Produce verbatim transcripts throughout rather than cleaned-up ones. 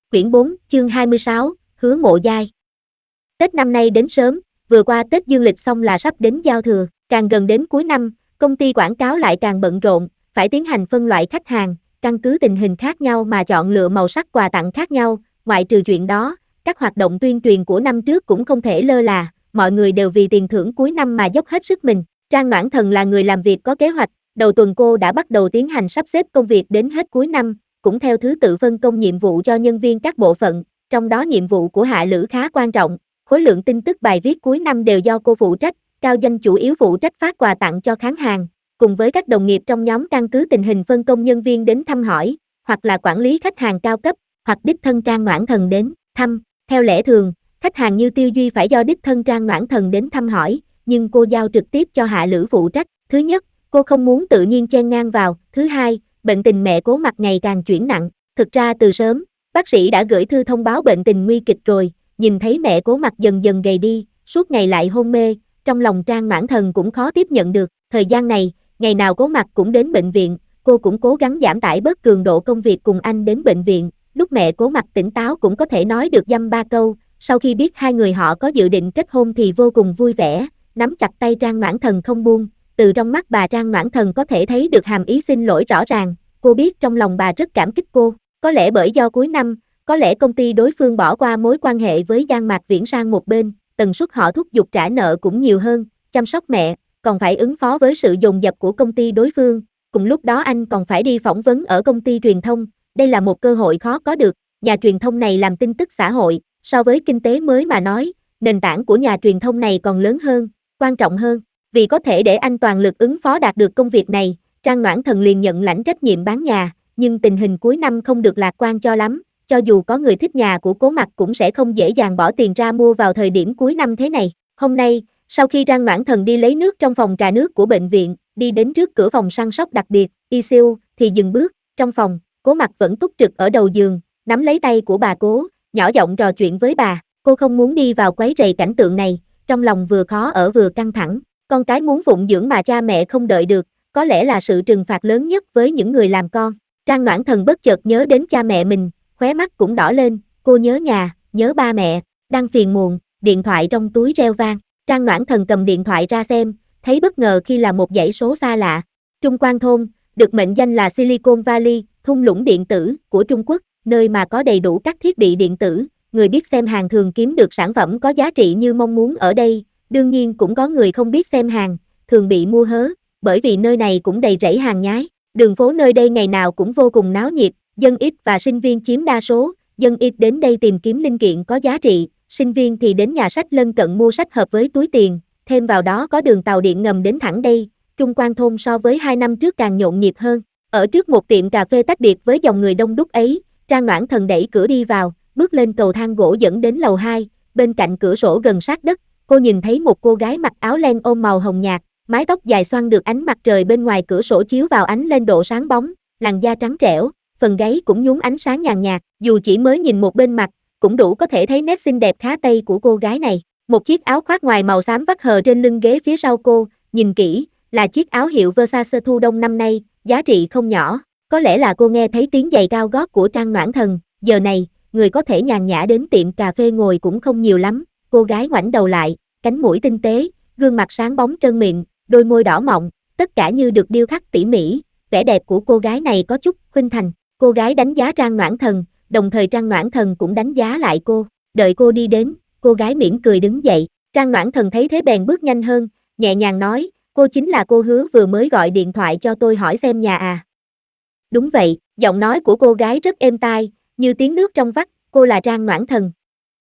Quyển bốn, chương hai mươi sáu, Hứa Mộ Giai. Tết năm nay đến sớm, vừa qua Tết dương lịch xong là sắp đến giao thừa, càng gần đến cuối năm, công ty quảng cáo lại càng bận rộn, phải tiến hành phân loại khách hàng, căn cứ tình hình khác nhau mà chọn lựa màu sắc quà tặng khác nhau, ngoại trừ chuyện đó, các hoạt động tuyên truyền của năm trước cũng không thể lơ là, mọi người đều vì tiền thưởng cuối năm mà dốc hết sức mình. Trang Noãn Thần là người làm việc có kế hoạch, đầu tuần cô đã bắt đầu tiến hành sắp xếp công việc đến hết cuối năm, cũng theo thứ tự phân công nhiệm vụ cho nhân viên các bộ phận, trong đó nhiệm vụ của Hạ Lữ khá quan trọng, khối lượng tin tức bài viết cuối năm đều do cô phụ trách, Cao Doanh chủ yếu phụ trách phát quà tặng cho khách hàng, cùng với các đồng nghiệp trong nhóm căn cứ tình hình phân công nhân viên đến thăm hỏi, hoặc là quản lý khách hàng cao cấp, hoặc đích thân Trang Noãn Thần đến thăm. Theo lẽ thường, khách hàng như Tiêu Duy phải do đích thân Trang Noãn Thần đến thăm hỏi, nhưng cô giao trực tiếp cho Hạ Lữ phụ trách. Thứ nhất, cô không muốn tự nhiên chen ngang vào. Thứ hai, bệnh tình mẹ Cố Mặc ngày càng chuyển nặng. Thực ra từ sớm, bác sĩ đã gửi thư thông báo bệnh tình nguy kịch rồi, nhìn thấy mẹ Cố Mặc dần dần gầy đi, suốt ngày lại hôn mê, trong lòng Trang Noãn Thần cũng khó tiếp nhận được. Thời gian này, ngày nào Cố Mặc cũng đến bệnh viện, cô cũng cố gắng giảm tải bớt cường độ công việc cùng anh đến bệnh viện. Lúc mẹ Cố Mặc tỉnh táo cũng có thể nói được dăm ba câu, sau khi biết hai người họ có dự định kết hôn thì vô cùng vui vẻ, nắm chặt tay Trang Noãn Thần không buông. Từ trong mắt bà Trang Noãn Thần có thể thấy được hàm ý xin lỗi rõ ràng, cô biết trong lòng bà rất cảm kích cô, có lẽ bởi do cuối năm, có lẽ công ty đối phương bỏ qua mối quan hệ với Giang Mạc Viễn sang một bên, tần suất họ thúc giục trả nợ cũng nhiều hơn, chăm sóc mẹ, còn phải ứng phó với sự dồn dập của công ty đối phương, cùng lúc đó anh còn phải đi phỏng vấn ở công ty truyền thông, đây là một cơ hội khó có được, nhà truyền thông này làm tin tức xã hội, so với kinh tế mới mà nói, nền tảng của nhà truyền thông này còn lớn hơn, quan trọng hơn. Vì có thể để anh toàn lực ứng phó đạt được công việc này, Trang Noãn Thần liền nhận lãnh trách nhiệm bán nhà, nhưng tình hình cuối năm không được lạc quan cho lắm, cho dù có người thích nhà của Cố Mặc cũng sẽ không dễ dàng bỏ tiền ra mua vào thời điểm cuối năm thế này. Hôm nay, sau khi Trang Noãn Thần đi lấy nước trong phòng trà nước của bệnh viện, đi đến trước cửa phòng săn sóc đặc biệt, i xê u, thì dừng bước, trong phòng, Cố Mặc vẫn túc trực ở đầu giường, nắm lấy tay của bà Cố, nhỏ giọng trò chuyện với bà, cô không muốn đi vào quấy rầy cảnh tượng này, trong lòng vừa khó ở vừa căng thẳng. Con cái muốn phụng dưỡng mà cha mẹ không đợi được, có lẽ là sự trừng phạt lớn nhất với những người làm con. Trang Noãn Thần bất chợt nhớ đến cha mẹ mình, khóe mắt cũng đỏ lên, cô nhớ nhà, nhớ ba mẹ, đang phiền muộn, điện thoại trong túi reo vang. Trang Noãn Thần cầm điện thoại ra xem, thấy bất ngờ khi là một dãy số xa lạ. Trung Quan Thôn, được mệnh danh là Silicon Valley, thung lũng điện tử của Trung Quốc, nơi mà có đầy đủ các thiết bị điện tử, người biết xem hàng thường kiếm được sản phẩm có giá trị như mong muốn ở đây. Đương nhiên cũng có người không biết xem hàng, thường bị mua hớ, bởi vì nơi này cũng đầy rẫy hàng nhái. Đường phố nơi đây ngày nào cũng vô cùng náo nhiệt, dân ít và sinh viên chiếm đa số, dân ít đến đây tìm kiếm linh kiện có giá trị, sinh viên thì đến nhà sách lân cận mua sách hợp với túi tiền, thêm vào đó có đường tàu điện ngầm đến thẳng đây. Trung Quan Thôn so với hai năm trước càng nhộn nhịp hơn. Ở trước một tiệm cà phê tách biệt với dòng người đông đúc ấy, Trang Noãn Thần đẩy cửa đi vào, bước lên cầu thang gỗ dẫn đến lầu hai, bên cạnh cửa sổ gần sát đất. Cô nhìn thấy một cô gái mặc áo len ôm màu hồng nhạt, mái tóc dài xoăn được ánh mặt trời bên ngoài cửa sổ chiếu vào ánh lên độ sáng bóng, làn da trắng trẻo, phần gáy cũng nhúng ánh sáng nhàn nhạt, dù chỉ mới nhìn một bên mặt, cũng đủ có thể thấy nét xinh đẹp khá tây của cô gái này. Một chiếc áo khoác ngoài màu xám vắt hờ trên lưng ghế phía sau cô, nhìn kỹ, là chiếc áo hiệu Versace thu đông năm nay, giá trị không nhỏ. Có lẽ là cô nghe thấy tiếng giày cao gót của Trang Noãn Thần, giờ này, người có thể nhàn nhã đến tiệm cà phê ngồi cũng không nhiều lắm. Cô gái ngoảnh đầu lại, cánh mũi tinh tế, gương mặt sáng bóng trơn mịn, đôi môi đỏ mọng, tất cả như được điêu khắc tỉ mỉ, vẻ đẹp của cô gái này có chút khuynh thành. Cô gái đánh giá Trang Noãn Thần, đồng thời Trang Noãn Thần cũng đánh giá lại cô. Đợi cô đi đến, cô gái mỉm cười đứng dậy. Trang Noãn Thần thấy thế bèn bước nhanh hơn, nhẹ nhàng nói, cô chính là cô Hứa vừa mới gọi điện thoại cho tôi hỏi xem nhà à? Đúng vậy, giọng nói của cô gái rất êm tai, như tiếng nước trong vắt, cô là Trang Noãn Thần.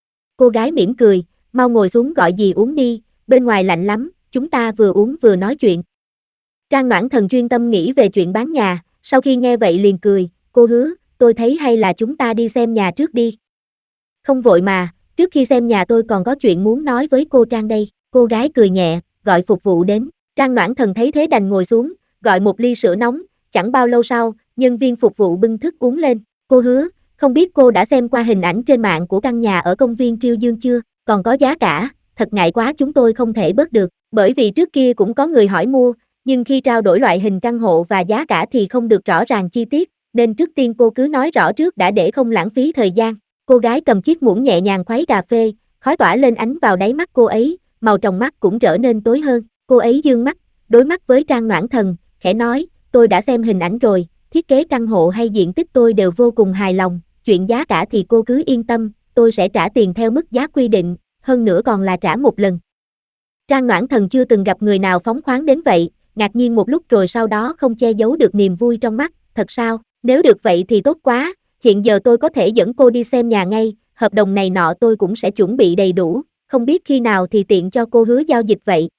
Cô gái mỉm cười, mau ngồi xuống gọi gì uống đi, bên ngoài lạnh lắm, chúng ta vừa uống vừa nói chuyện. Trang Noãn Thần chuyên tâm nghĩ về chuyện bán nhà, sau khi nghe vậy liền cười, cô Hứa, tôi thấy hay là chúng ta đi xem nhà trước đi. Không vội mà, trước khi xem nhà tôi còn có chuyện muốn nói với cô Trang đây. Cô gái cười nhẹ, gọi phục vụ đến. Trang Noãn Thần thấy thế đành ngồi xuống, gọi một ly sữa nóng, chẳng bao lâu sau, nhân viên phục vụ bưng thức uống lên. Cô Hứa, không biết cô đã xem qua hình ảnh trên mạng của căn nhà ở công viên Triêu Dương chưa, còn có giá cả, thật ngại quá chúng tôi không thể bớt được, bởi vì trước kia cũng có người hỏi mua, nhưng khi trao đổi loại hình căn hộ và giá cả thì không được rõ ràng chi tiết, nên trước tiên cô cứ nói rõ trước đã để không lãng phí thời gian. Cô gái cầm chiếc muỗng nhẹ nhàng khuấy cà phê, khói tỏa lên ánh vào đáy mắt cô ấy, màu trong mắt cũng trở nên tối hơn. Cô ấy dương mắt, đối mắt với Trang Noãn Thần, khẽ nói, tôi đã xem hình ảnh rồi, thiết kế căn hộ hay diện tích tôi đều vô cùng hài lòng, chuyện giá cả thì cô cứ yên tâm, tôi sẽ trả tiền theo mức giá quy định, hơn nữa còn là trả một lần. Trang Noãn Thần chưa từng gặp người nào phóng khoáng đến vậy, ngạc nhiên một lúc rồi sau đó không che giấu được niềm vui trong mắt, thật sao, nếu được vậy thì tốt quá, hiện giờ tôi có thể dẫn cô đi xem nhà ngay, hợp đồng này nọ tôi cũng sẽ chuẩn bị đầy đủ, không biết khi nào thì tiện cho cô hứa giao dịch vậy.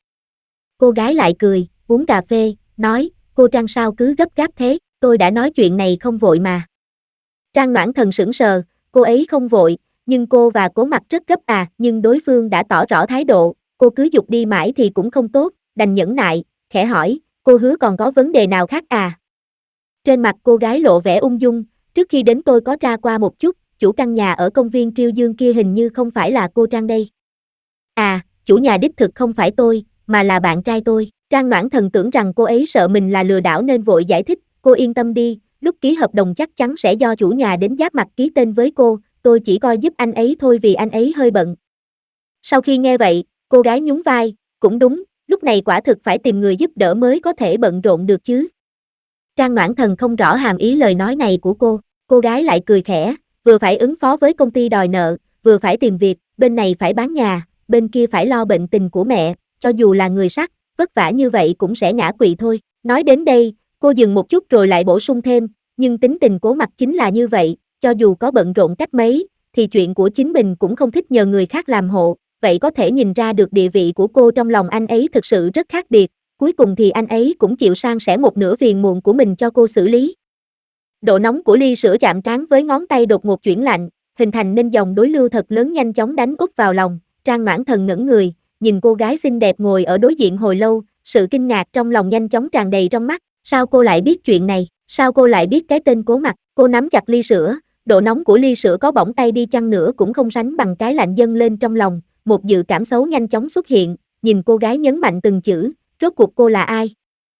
Cô gái lại cười, uống cà phê, nói, cô Trang sao cứ gấp gáp thế, tôi đã nói chuyện này không vội mà. Trang Noãn Thần sững sờ, cô ấy không vội, nhưng cô và Cố Mặc rất gấp à, nhưng đối phương đã tỏ rõ thái độ, cô cứ giục đi mãi thì cũng không tốt, đành nhẫn nại, khẽ hỏi, cô hứa còn có vấn đề nào khác à? Trên mặt cô gái lộ vẻ ung dung, trước khi đến tôi có tra qua một chút, chủ căn nhà ở công viên Triêu Dương kia hình như không phải là cô Trang đây. À, chủ nhà đích thực không phải tôi, mà là bạn trai tôi. Trang Noãn Thần tưởng rằng cô ấy sợ mình là lừa đảo nên vội giải thích, cô yên tâm đi, lúc ký hợp đồng chắc chắn sẽ do chủ nhà đến giáp mặt ký tên với cô, tôi chỉ coi giúp anh ấy thôi vì anh ấy hơi bận. Sau khi nghe vậy, cô gái nhún vai, cũng đúng, lúc này quả thực phải tìm người giúp đỡ mới có thể bận rộn được chứ. Trang Noãn Thần không rõ hàm ý lời nói này của cô, cô gái lại cười khẽ, vừa phải ứng phó với công ty đòi nợ, vừa phải tìm việc, bên này phải bán nhà, bên kia phải lo bệnh tình của mẹ, cho dù là người sắt, vất vả như vậy cũng sẽ ngã quỵ thôi. Nói đến đây, cô dừng một chút rồi lại bổ sung thêm, nhưng tính tình Cố Mặc chính là như vậy, cho dù có bận rộn cách mấy, thì chuyện của chính mình cũng không thích nhờ người khác làm hộ, vậy có thể nhìn ra được địa vị của cô trong lòng anh ấy thực sự rất khác biệt, cuối cùng thì anh ấy cũng chịu san sẻ một nửa phiền muộn của mình cho cô xử lý. Độ nóng của ly sữa chạm trán với ngón tay đột ngột chuyển lạnh, hình thành nên dòng đối lưu thật lớn nhanh chóng đánh úp vào lòng, Trang Noãn Thần ngẩn người, nhìn cô gái xinh đẹp ngồi ở đối diện hồi lâu, sự kinh ngạc trong lòng nhanh chóng tràn đầy trong mắt, sao cô lại biết chuyện này, sao cô lại biết cái tên Cố Mặc, cô nắm chặt ly sữa, độ nóng của ly sữa có bỏng tay đi chăng nữa cũng không sánh bằng cái lạnh dâng lên trong lòng, một dự cảm xấu nhanh chóng xuất hiện, nhìn cô gái nhấn mạnh từng chữ, rốt cuộc cô là ai?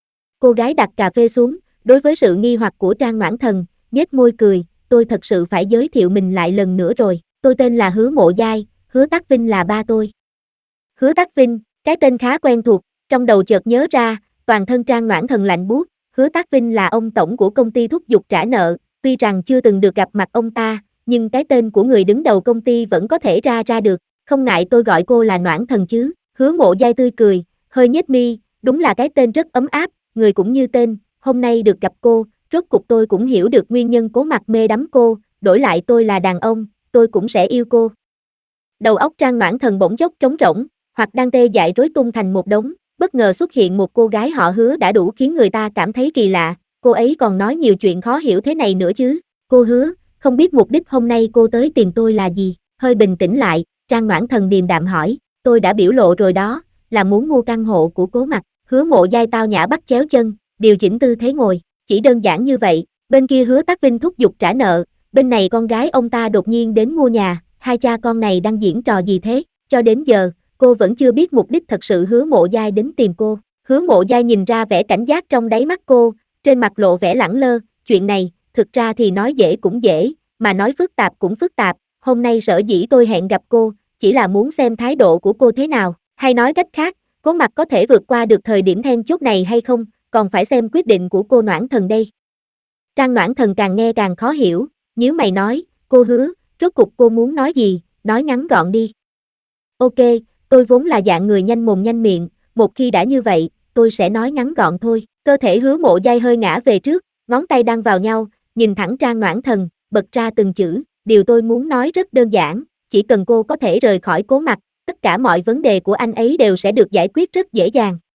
Cô gái đặt cà phê xuống, đối với sự nghi hoặc của Trang Noãn Thần, nhếch môi cười, tôi thật sự phải giới thiệu mình lại lần nữa rồi, tôi tên là Hứa Mộ Giai, Hứa Tắc Vinh là ba tôi. Hứa Tắc Vinh, cái tên khá quen thuộc, trong đầu chợt nhớ ra, toàn thân Trang Noãn Thần lạnh buốt, Hứa Tắc Vinh là ông tổng của công ty thúc giục trả nợ, tuy rằng chưa từng được gặp mặt ông ta, nhưng cái tên của người đứng đầu công ty vẫn có thể ra ra được, không ngại tôi gọi cô là Noãn Thần chứ, Hứa Mộ Giai tươi cười, hơi nhếch mi, đúng là cái tên rất ấm áp, người cũng như tên, hôm nay được gặp cô, rốt cuộc tôi cũng hiểu được nguyên nhân Cố Mặc mê đắm cô, đổi lại tôi là đàn ông, tôi cũng sẽ yêu cô. Đầu óc Trang Noãn Thần bỗng chốc trống rỗng, hoặc đang tê dại rối tung thành một đống, bất ngờ xuất hiện một cô gái họ Hứa đã đủ khiến người ta cảm thấy kỳ lạ, cô ấy còn nói nhiều chuyện khó hiểu thế này nữa chứ, cô Hứa, không biết mục đích hôm nay cô tới tìm tôi là gì, hơi bình tĩnh lại, Trang Noãn Thần điềm đạm hỏi, tôi đã biểu lộ rồi đó, là muốn mua căn hộ của Cố Mặc, Hứa Mộ Giai tao nhã bắt chéo chân, điều chỉnh tư thế ngồi, chỉ đơn giản như vậy, bên kia Hứa Tắc Vinh thúc giục trả nợ, bên này con gái ông ta đột nhiên đến mua nhà, hai cha con này đang diễn trò gì thế, cho đến giờ, cô vẫn chưa biết mục đích thật sự Hứa Mộ Giai đến tìm cô, Hứa Mộ Giai nhìn ra vẻ cảnh giác trong đáy mắt cô, trên mặt lộ vẻ lẳng lơ, chuyện này, thực ra thì nói dễ cũng dễ, mà nói phức tạp cũng phức tạp, hôm nay sở dĩ tôi hẹn gặp cô, chỉ là muốn xem thái độ của cô thế nào, hay nói cách khác, Cố Mặc có thể vượt qua được thời điểm then chốt này hay không, còn phải xem quyết định của cô Noãn Thần đây. Trang Noãn Thần càng nghe càng khó hiểu, nhíu mày nói, cô Hứa, rốt cuộc cô muốn nói gì, nói ngắn gọn đi. Ok, tôi vốn là dạng người nhanh mồm nhanh miệng, một khi đã như vậy, tôi sẽ nói ngắn gọn thôi. Cơ thể Hứa Mộ Giai hơi ngã về trước, ngón tay đang vào nhau, nhìn thẳng Trang Noãn Thần, bật ra từng chữ, điều tôi muốn nói rất đơn giản, chỉ cần cô có thể rời khỏi Cố Mặc, tất cả mọi vấn đề của anh ấy đều sẽ được giải quyết rất dễ dàng.